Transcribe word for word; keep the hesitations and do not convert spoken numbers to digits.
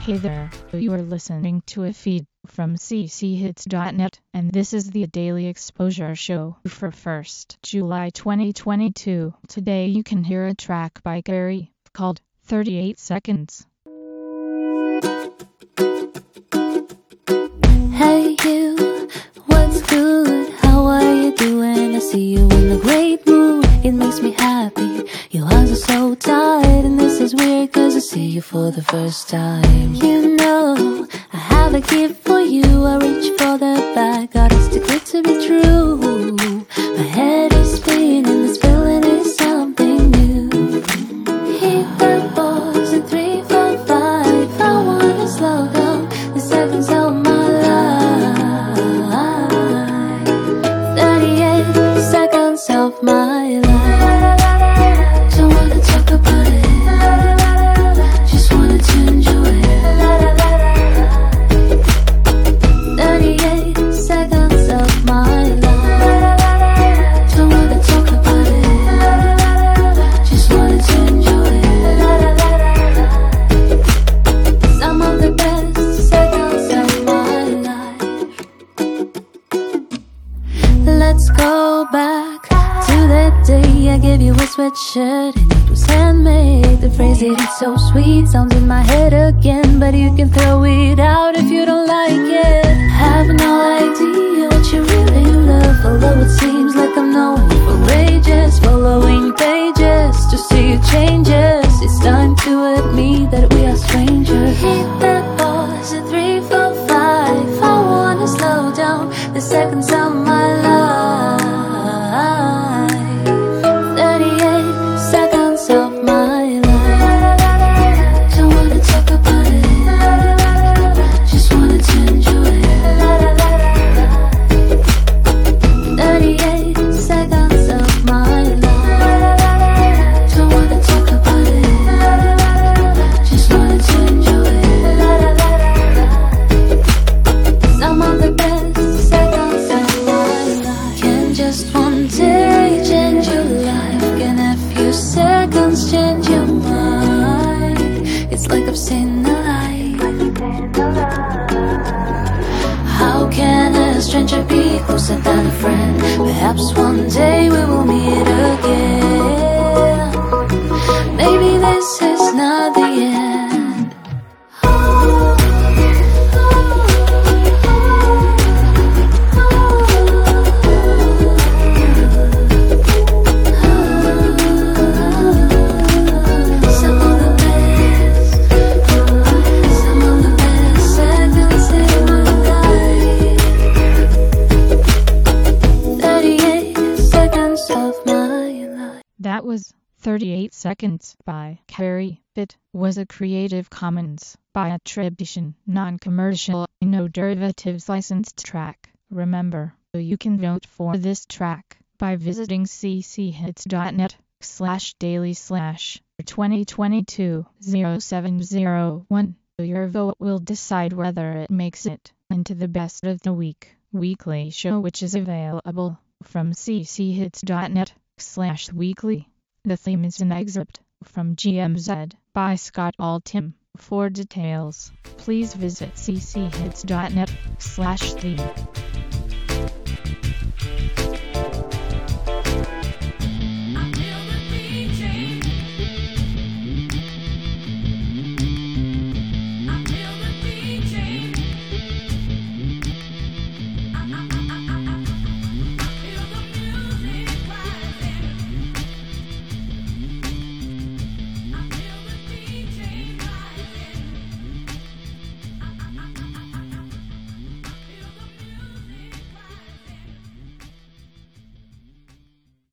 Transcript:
Hey there, you are listening to a feed from c c hits dot net, and this is the Daily Exposure Show for first July twenty twenty-two. Today you can hear a track by Gary, called thirty-eight seconds. Hey you, what's good? How are you doing? I see you in a great mood, it makes me happy. Your eyes are so tight, and this is weird cause I see you for the first time. You know, I have a gift for you, I reach for the bag, God, it's too good to be true. My head is spinning, this feeling is something new. Hit the balls in three, four, five, I wanna slow down the seconds of my life. Thirty-eight seconds of my life. Don't wanna talk about it, just wanted to enjoy it. Thirty-eight seconds of my life. Don't wanna talk about it, just wanted to enjoy it. Some of the best seconds of my life. Let's go back to that day I gave you a sweatshirt and it was handmade. The phrase it is so sweet sounds in my head again, but you can throw it out if you don't like it. Have no idea what you really love, although it seems like I'm known for ages, following pages to see your changes. It's time to admit that we are strangers. Hit the pause at three, four, five. I wanna slow down the seconds of my life. Thirty-eight seconds of my life. Don't wanna talk about it, just wanted to enjoy it. Thirty-eight seconds of my life. Don't wanna talk about it, just wanted to enjoy it. Some of the best seconds of my life. Can just one day change your life? Can a few seconds change your mind? It's like I've seen the light. How can a stranger be closer than a friend? Perhaps one day we will meet again. Maybe this is not the end. Some of the best, some of the best seconds in my life. Thirty-eight seconds of my life. That was thirty-eight seconds by Gary. It was a Creative Commons by attribution, non-commercial, no derivatives licensed track. Remember, you can vote for this track by visiting c c hits dot net slash daily slash twenty twenty-two oh seven oh one. Your vote will decide whether it makes it into the best of the week weekly show, which is available from c c hits dot net slash weekly. The theme is an excerpt from G M Z by Scott Altham. For details, please visit c c hits dot net slash theme.